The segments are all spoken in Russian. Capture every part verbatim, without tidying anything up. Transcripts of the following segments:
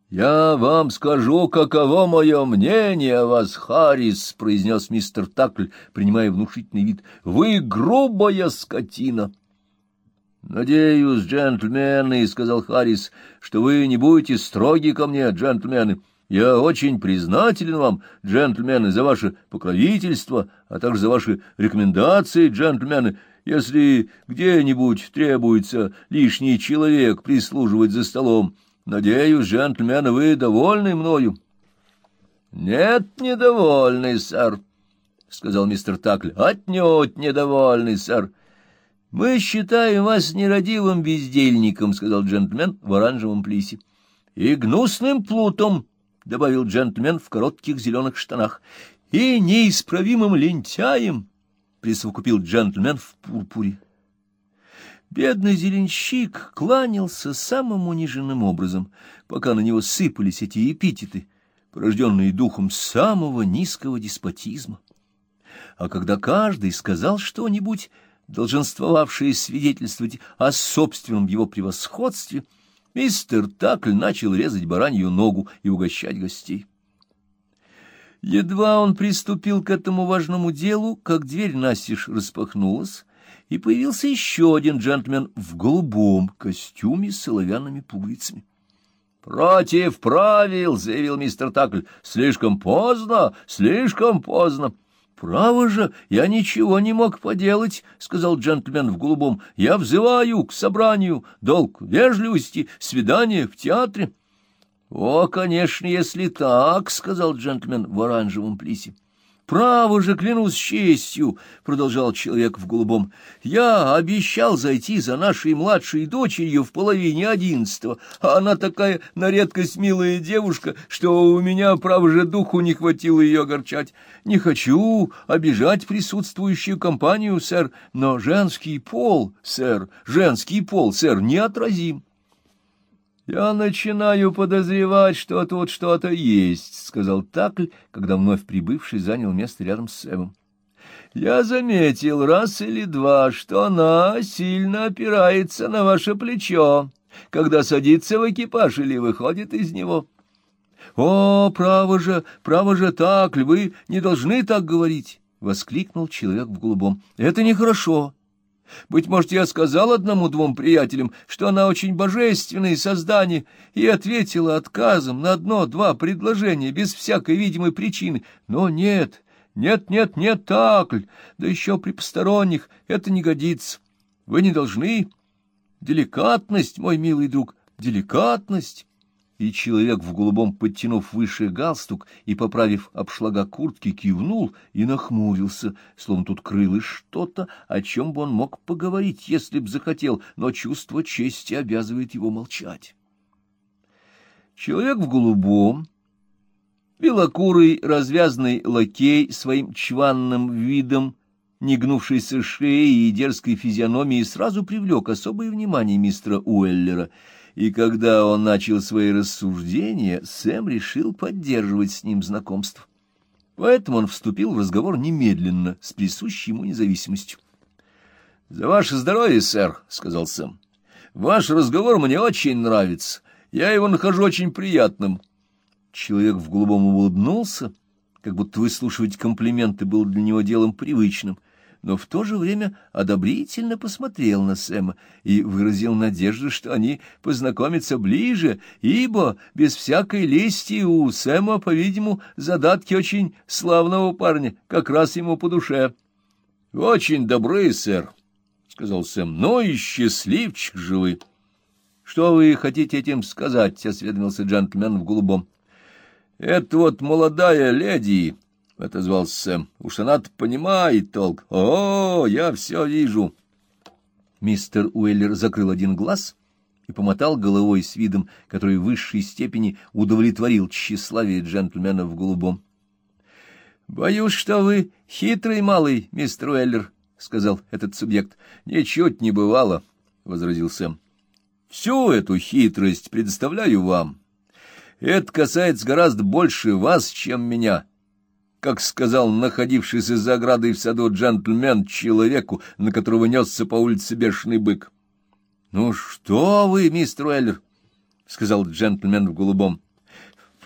— Я вам скажу, каково мое мнение о вас, Харрис, — произнес мистер Такль, принимая внушительный вид. — Вы грубая скотина. — Надеюсь, джентльмены, — сказал Харрис, — что вы не будете строги ко мне, джентльмены. Я очень признателен вам, джентльмены, за ваше покровительство, а также за ваши рекомендации, джентльмены. Если где-нибудь требуется лишний человек прислуживать за столом, надеюсь, джентльмены, вы довольны мною? — Нет, недовольны, сэр, — сказал мистер Такль. — Отнюдь недовольны, сэр. — Мы считаем вас нерадивым бездельником, — сказал джентльмен в оранжевом плисе. — И гнусным плутом, — добавил джентльмен в коротких зеленых штанах. — И неисправимым лентяем, — присовокупил джентльмен в пурпуре. Бедный зеленщик кланялся самым униженным образом, пока на него сыпались эти эпитеты, порожденные духом самого низкого деспотизма. А когда каждый сказал что-нибудь, долженствовавшее свидетельствовать о собственном его превосходстве, мистер Такль начал резать баранью ногу и угощать гостей. Едва он приступил к этому важному делу, как дверь настежь распахнулась, и появился еще один джентльмен в голубом костюме с оловянными пуговицами. — Против правил, — заявил мистер Такль, — слишком поздно, слишком поздно. — Право же, я ничего не мог поделать, — сказал джентльмен в голубом. — Я взываю к собранию, долг вежливости, свидание в театре. — О, конечно, если так, — сказал джентльмен в оранжевом плисе. — Право же, клянусь честью, — продолжал человек в голубом, — я обещал зайти за нашей младшей дочерью в половине одиннадцатого, а она такая на редкость милая девушка, что у меня, право же, духу не хватило ее огорчать. Не хочу обижать присутствующую компанию, сэр, но женский пол, сэр, женский пол, сэр, неотразим. — Я начинаю подозревать, что тут что-то есть, — сказал Такль, когда вновь прибывший занял место рядом с Сэмом. — Я заметил раз или два, что она сильно опирается на ваше плечо, когда садится в экипаж или выходит из него. — О, право же, право же, Такль, вы не должны так говорить, — воскликнул человек в голубом. — Это нехорошо. Быть может, я сказал одному-двум приятелям, что она очень божественное создание, и ответила отказом на одно-два предложения без всякой видимой причины. Но нет, нет, нет, нет, Такль, да еще при посторонних, это не годится. Вы не должны. Деликатность, мой милый друг, деликатность. И человек в голубом, подтянув выше галстук и поправив обшлага куртки, кивнул и нахмурился, словно тут крылось что-то, о чем бы он мог поговорить, если б захотел, но чувство чести обязывает его молчать. Человек в голубом, белокурый развязный лакей, своим чванным видом, негнувшейся шеей и дерзкой физиономией сразу привлек особое внимание мистера Уэллера, и когда он начал свои рассуждения, Сэм решил поддерживать с ним знакомство. Поэтому он вступил в разговор немедленно, с присущей ему независимостью. — За ваше здоровье, сэр, — сказал Сэм. — Ваш разговор мне очень нравится. Я его нахожу очень приятным. Человек в голубом улыбнулся, как будто выслушивать комплименты было для него делом привычным, но в то же время одобрительно посмотрел на Сэма и выразил надежду, что они познакомятся ближе, ибо без всякой лести у Сэма, по-видимому, задатки очень славного парня, как раз ему по душе. — Очень добры, сэр, — сказал Сэм, — ну и счастливчик же вы. — Что вы хотите этим сказать? — осведомился джентльмен в голубом. — Это вот молодая леди... — отозвался Сэм. — Уж она-то понимает толк. О, я все вижу. Мистер Уэллер закрыл один глаз и помотал головой с видом, который в высшей степени удовлетворил тщеславие джентльмена в голубом. — Боюсь, что вы хитрый малый, мистер Уэллер, — сказал этот субъект. — Ничуть не бывало, — возразил Сэм. — Всю эту хитрость предоставляю вам. Это касается гораздо больше вас, чем меня. Как сказал находившийся за оградой в саду джентльмен человеку, на которого несся по улице бешеный бык. — Ну что вы, мистер Уэллер, — сказал джентльмен в голубом,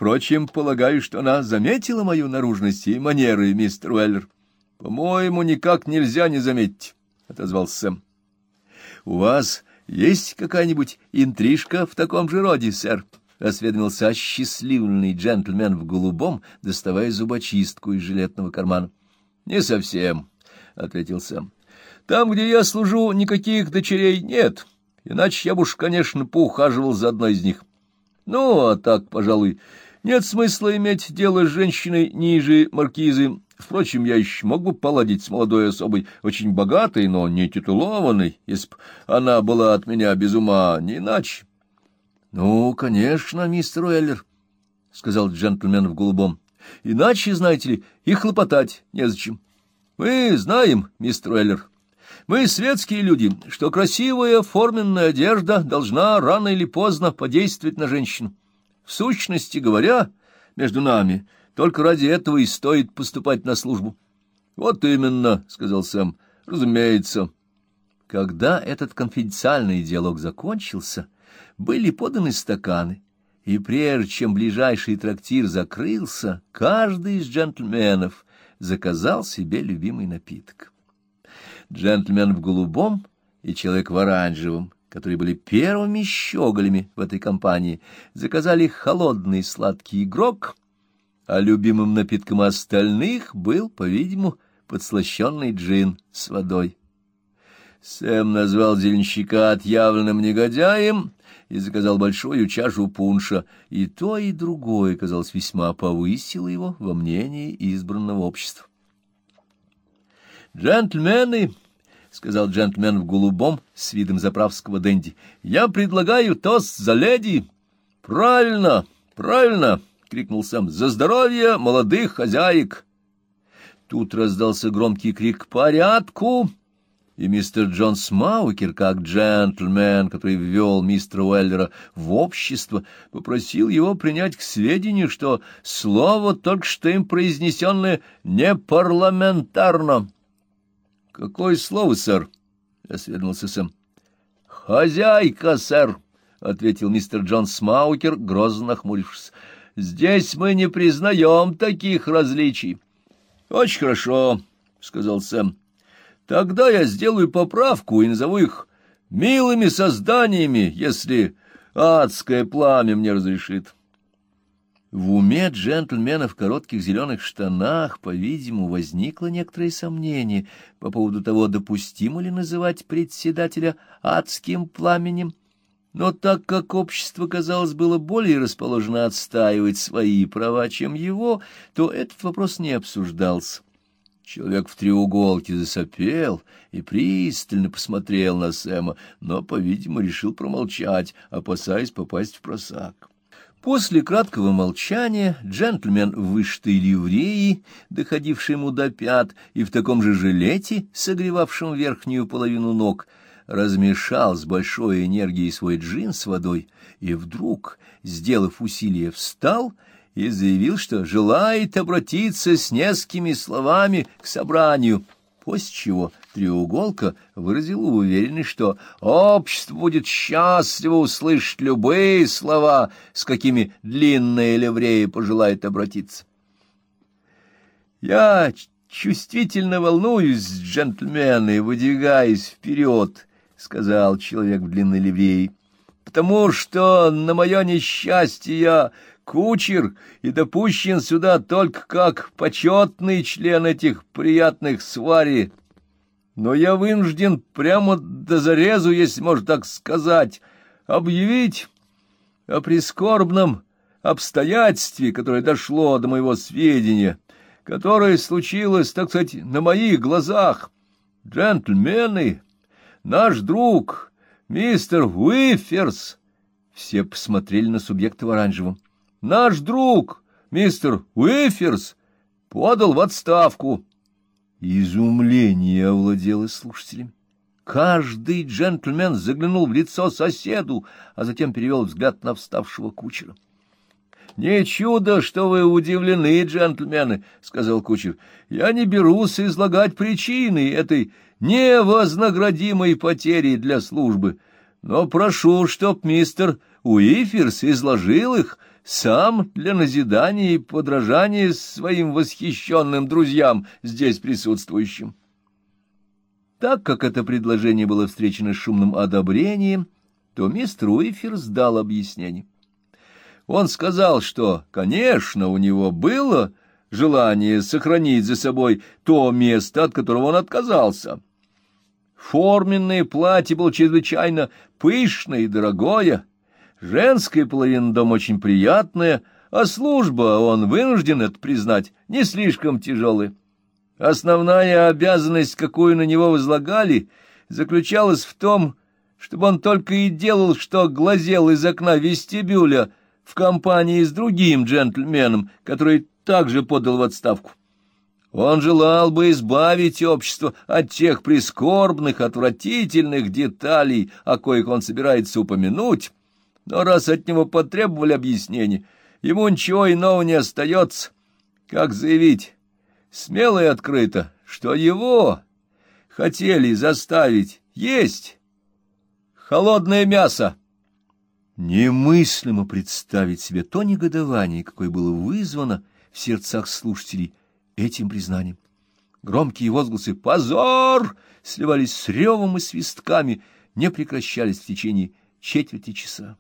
Впрочем, полагаю, что она заметила мою наружность и манеры, мистер Уэллер. — По-моему, никак нельзя не заметить, — отозвался Сэм. — У вас есть какая-нибудь интрижка в таком же роде, сэр? — осведомился осчастливленный джентльмен в голубом, доставая зубочистку из жилетного кармана. — Не совсем, — ответил Сэм. — Там, где я служу, никаких дочерей нет, иначе я бы уж, конечно, поухаживал за одной из них. Ну, а так, пожалуй, нет смысла иметь дело с женщиной ниже маркизы. Впрочем, я еще мог бы поладить с молодой особой, очень богатой, но не титулованной, если б она была от меня без ума, не иначе. — Ну, конечно, мистер Уэллер, — сказал джентльмен в голубом. — Иначе, знаете ли, и хлопотать незачем. Мы знаем, мистер Уэллер, мы светские люди, что красивая форменная одежда должна рано или поздно подействовать на женщину. В сущности говоря, между нами, только ради этого и стоит поступать на службу. — Вот именно, — сказал Сэм, — разумеется. Когда этот конфиденциальный диалог закончился, были поданы стаканы, и прежде чем ближайший трактир закрылся, каждый из джентльменов заказал себе любимый напиток. Джентльмен в голубом и человек в оранжевом, которые были первыми щеголями в этой компании, заказали холодный сладкий грог, а любимым напитком остальных был, по-видимому, подслащенный джин с водой. Сэм назвал зеленщика отъявленным негодяем и заказал большую чашу пунша, и то, и другое, казалось, весьма повысило его во мнении избранного общества. «Джентльмены», — сказал джентльмен в голубом с видом заправского денди, — «я предлагаю тост за леди». «Правильно, правильно», — крикнул Сэм, — «за здоровье молодых хозяек». Тут раздался громкий крик «Порядку!», и мистер Джон Смаукер, как джентльмен, который ввел мистера Уэллера в общество, попросил его принять к сведению, что слово, только что им произнесенное, не парламентарно. — Какое слово, сэр? — осведомился Сэм. — Хозяйка, сэр, — ответил мистер Джон Смаукер, грозно нахмурившись. — Здесь мы не признаем таких различий. — Очень хорошо, — сказал Сэм. — Тогда я сделаю поправку и назову их милыми созданиями, если адское пламя мне разрешит. В уме джентльмена в коротких зеленых штанах, по-видимому, возникло некоторое сомнение по поводу того, допустимо ли называть председателя адским пламенем, но так как общество, казалось, было более расположено отстаивать свои права, чем его, то этот вопрос не обсуждался. Человек в треуголке засопел и пристально посмотрел на Сэма, но, по-видимому, решил промолчать, опасаясь попасть в просак. После краткого молчания джентльмен в вышитой ливреи, доходившей ему до пят, и в таком же жилете, согревавшем верхнюю половину ног, размешал с большой энергией свой джин с водой и вдруг, сделав усилие, встал и заявил, что желает обратиться с несколькими словами к собранию, после чего треуголка выразила уверенность, что общество будет счастливо услышать любые слова, с какими длинная ливрея пожелает обратиться. «Я чувствительно волнуюсь, джентльмены, выдвигаясь вперед», — сказал человек в длинной ливреи, — «потому что, на мое несчастье, я кучер и допущен сюда только как почетный член этих приятных сварей. Но я вынужден прямо до зарезу, если можно так сказать, объявить о прискорбном обстоятельстве, которое дошло до моего сведения, которое случилось, так сказать, на моих глазах. Джентльмены, наш друг, мистер Уиферс». Все посмотрели на субъекта в оранжевом. «Наш друг, мистер Уиферс, подал в отставку». Изумление овладело слушателями. Каждый джентльмен заглянул в лицо соседу, а затем перевел взгляд на вставшего кучера. — Не чудо, что вы удивлены, джентльмены, — сказал кучер. — Я не берусь излагать причины этой невознаградимой потери для службы, но прошу, чтоб мистер Уиферс изложил их сам для назидания и подражания своим восхищенным друзьям, здесь присутствующим. Так как это предложение было встречено шумным одобрением, то мистер Уиферс дал объяснение. Он сказал, что, конечно, у него было желание сохранить за собой то место, от которого он отказался. Форменное платье было чрезвычайно пышное и дорогое, женская половина дома очень приятная, а служба, он вынужден это признать, не слишком тяжелая. Основная обязанность, какую на него возлагали, заключалась в том, чтобы он только и делал, что глазел из окна вестибюля в компании с другим джентльменом, который также подал в отставку. Он желал бы избавить общество от тех прискорбных, отвратительных деталей, о коих он собирается упомянуть, но раз от него потребовали объяснений, ему ничего иного не остается, как заявить смело и открыто, что его хотели заставить есть холодное мясо. Немыслимо представить себе то негодование, какое было вызвано в сердцах слушателей этим признанием. Громкие возгласы «Позор!» сливались с ревом и свистками, не прекращались в течение четверти часа.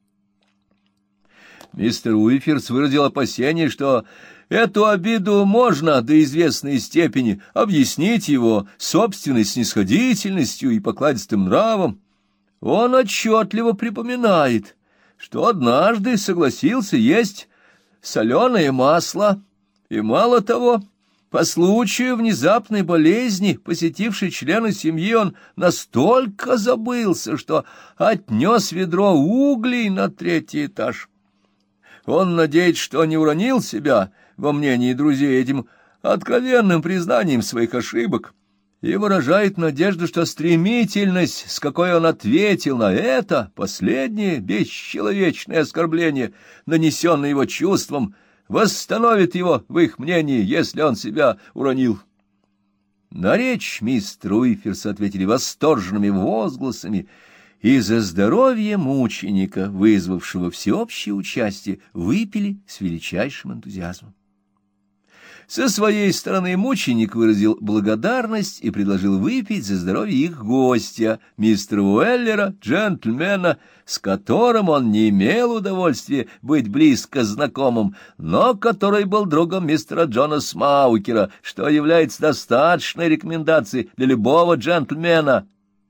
Мистер Уиферс выразил опасение, что эту обиду можно до известной степени объяснить его собственной снисходительностью и покладистым нравом. Он отчетливо припоминает, что однажды согласился есть соленое масло, и мало того, по случаю внезапной болезни, посетившей члена семьи, он настолько забылся, что отнес ведро углей на третий этаж. Он надеется, что не уронил себя во мнении друзей этим откровенным признанием своих ошибок, и выражает надежду, что стремительность, с какой он ответил на это последнее бесчеловечное оскорбление, нанесенное его чувством, восстановит его в их мнении, если он себя уронил. На речь мистера Уиферса ответили восторженными возгласами, и за здоровье мученика, вызвавшего всеобщее участие, выпили с величайшим энтузиазмом. Со своей стороны мученик выразил благодарность и предложил выпить за здоровье их гостя, мистера Уэллера, джентльмена, с которым он не имел удовольствия быть близко знакомым, но который был другом мистера Джона Смаукера, что является достаточной рекомендацией для любого джентльмена.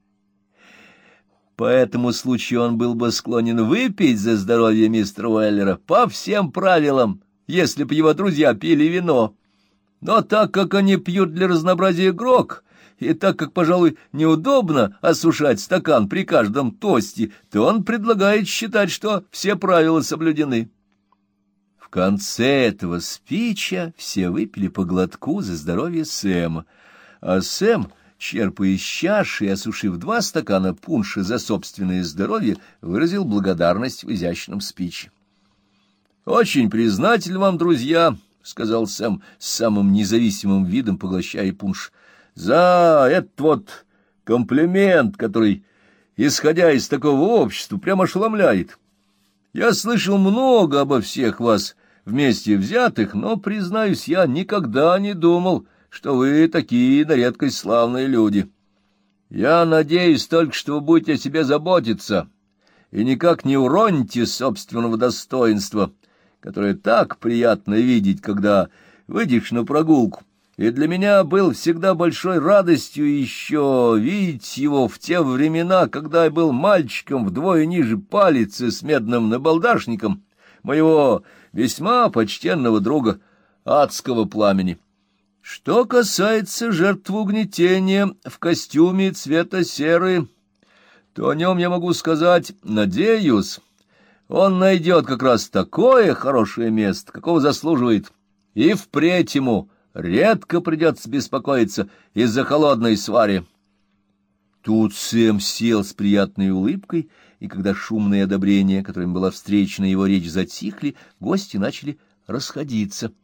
По этому случаю он был бы склонен выпить за здоровье мистера Уэллера по всем правилам, если бы его друзья пили вино. Но так как они пьют для разнообразия грог, и так как, пожалуй, неудобно осушать стакан при каждом тосте, то он предлагает считать, что все правила соблюдены. В конце этого спича все выпили по глотку за здоровье Сэма, а Сэм, черпая из чаши и осушив два стакана пунша за собственное здоровье, выразил благодарность в изящном спиче. «Очень признателен вам, друзья», — сказал Сэм с самым независимым видом, поглощая пунш, — «за этот вот комплимент, который, исходя из такого общества, прямо ошеломляет. Я слышал много обо всех вас вместе взятых, но, признаюсь, я никогда не думал, что вы такие на редкость славные люди. Я надеюсь только, что вы будете о себе заботиться и никак не уроните собственного достоинства, которое так приятно видеть, когда выйдешь на прогулку. И для меня был всегда большой радостью еще видеть его в те времена, когда я был мальчиком вдвое ниже палицы с медным набалдашником, моего весьма почтенного друга Адского пламени. Что касается жертвы угнетения в костюме цвета серы, то о нем я могу сказать, надеюсь, он найдет как раз такое хорошее место, какого заслуживает, и впредь ему редко придется беспокоиться из-за холодной свари. Тут Сэм сел с приятной улыбкой, и когда шумные одобрения, которым была встречена его речь, затихли, гости начали расходиться.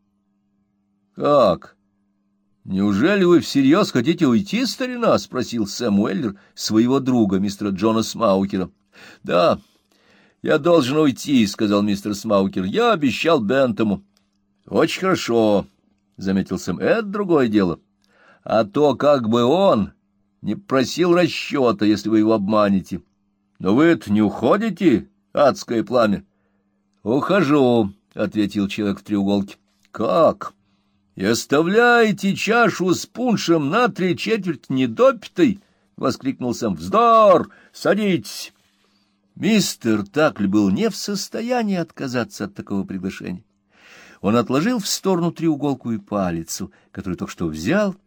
— Как? Неужели вы всерьез хотите уйти, старина? — спросил Сэм Уэллер своего друга, мистера Джона Смаукера. — Да. — Я должен уйти, — сказал мистер Смаукер. — Я обещал Бентому. — Очень хорошо, — заметил Сэм. — Это другое дело. А то как бы он не просил расчета, если вы его обманете. Но вы-то не уходите, адское пламя? — Ухожу, — ответил человек в треуголке. — Как? И оставляете чашу с пуншем на три четверти недопитой? — воскликнул Сэм. — Вздор! Садитесь! Мистер Такль был не в состоянии отказаться от такого приглашения. Он отложил в сторону треуголку и палицу, которую только что взял,